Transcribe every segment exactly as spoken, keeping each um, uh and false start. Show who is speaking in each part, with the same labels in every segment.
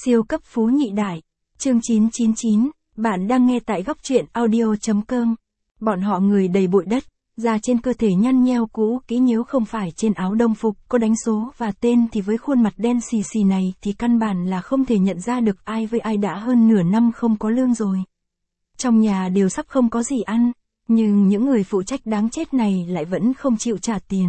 Speaker 1: Siêu cấp phú nhị đại. Chương chín chín chín, bạn đang nghe tại góc truyện audio.com. Bọn họ người đầy bụi đất, da trên cơ thể nhăn nheo cũ kỹ, nếu không phải trên áo đồng phục có đánh số và tên thì với khuôn mặt đen xì xì này thì căn bản là không thể nhận ra được ai với ai, đã hơn nửa năm không có lương rồi. Trong nhà đều sắp không có gì ăn, nhưng những người phụ trách đáng chết này lại vẫn không chịu trả tiền.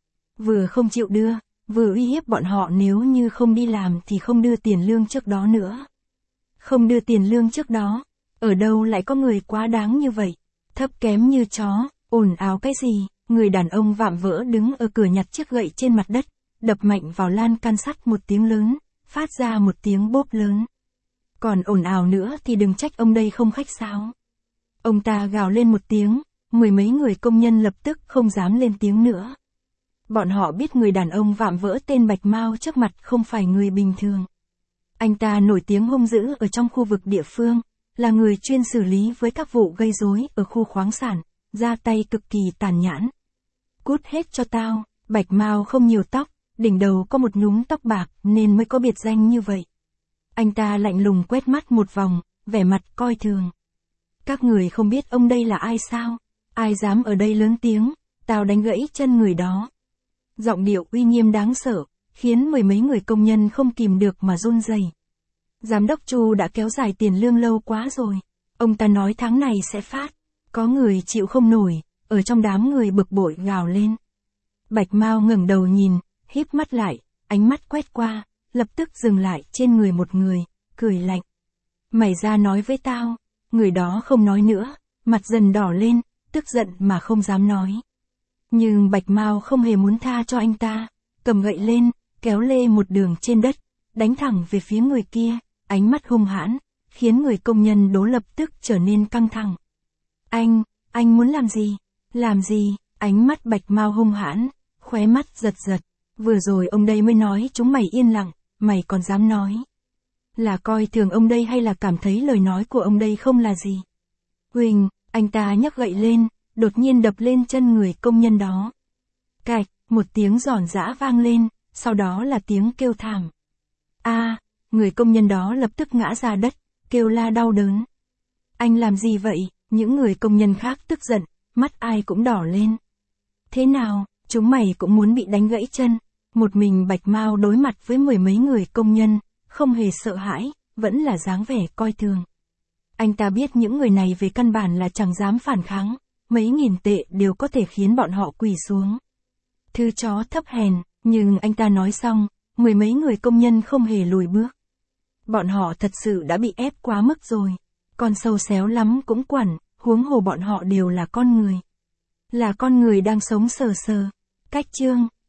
Speaker 1: Vừa không chịu đưa, vừa uy hiếp bọn họ nếu như không đi làm thì không đưa tiền lương trước đó nữa. Không đưa tiền lương trước đó, ở đâu lại có người quá đáng như vậy, thấp kém như chó, ồn ào cái gì. Người đàn ông vạm vỡ đứng ở cửa nhặt chiếc gậy trên mặt đất, đập mạnh vào lan can sắt một tiếng lớn, phát ra một tiếng bốp lớn. Còn ồn ào nữa thì đừng trách ông đây không khách sáo. Ông ta gào lên một tiếng, mười mấy người công nhân lập tức không dám lên tiếng nữa. Bọn họ biết người đàn ông vạm vỡ tên Bạch Mao trước mặt không phải người bình thường. Anh ta nổi tiếng hung dữ ở trong khu vực địa phương, là người chuyên xử lý với các vụ gây rối ở khu khoáng sản, ra tay cực kỳ tàn nhẫn. Cút hết cho tao. Bạch Mao không nhiều tóc, đỉnh đầu có một nhúm tóc bạc nên mới có biệt danh như vậy. Anh ta lạnh lùng quét mắt một vòng, vẻ mặt coi thường. Các người không biết ông đây là ai sao? Ai dám ở đây lớn tiếng, tao đánh gãy chân người đó. Giọng điệu uy nghiêm đáng sợ, khiến mười mấy người công nhân không kìm được mà run rẩy. Giám đốc Chu đã kéo dài tiền lương lâu quá rồi. Ông ta nói tháng này sẽ phát. Có người chịu không nổi, ở trong đám người bực bội gào lên. Bạch Mao ngẩng đầu nhìn, híp mắt lại, ánh mắt quét qua, lập tức dừng lại trên người một người, cười lạnh. Mày ra nói với tao. Người đó không nói nữa, mặt dần đỏ lên, tức giận mà không dám nói. Nhưng Bạch Mao không hề muốn tha cho anh ta, cầm gậy lên, kéo lê một đường trên đất, đánh thẳng về phía người kia, ánh mắt hung hãn, khiến người công nhân Đỗ lập tức trở nên căng thẳng. Anh, anh muốn làm gì? Làm gì? Ánh mắt Bạch Mao hung hãn, khóe mắt giật giật. Vừa rồi ông đây mới nói chúng mày yên lặng, mày còn dám nói. Là coi thường ông đây hay là cảm thấy lời nói của ông đây không là gì? Huỳnh, anh ta nhấc gậy lên, đột nhiên đập lên chân người công nhân đó. Cạch, một tiếng giòn giã vang lên, sau đó là tiếng kêu thảm. A, người công nhân đó lập tức ngã ra đất, kêu la đau đớn. Anh làm gì vậy? Những người công nhân khác tức giận, mắt ai cũng đỏ lên. Thế nào, chúng mày cũng muốn bị đánh gãy chân? Một mình Bạch Mao đối mặt với mười mấy người công nhân, không hề sợ hãi, vẫn là dáng vẻ coi thường. Anh ta biết những người này về căn bản là chẳng dám phản kháng, mấy nghìn tệ đều có thể khiến bọn họ quỳ xuống. Thứ chó thấp hèn, nhưng anh ta nói xong, mười mấy người công nhân không hề lùi bước. Bọn họ thật sự đã bị ép quá mức rồi, con sâu xéo lắm cũng quẩn, huống hồ bọn họ đều là con người. Là con người đang sống sờ sờ. Cách chương.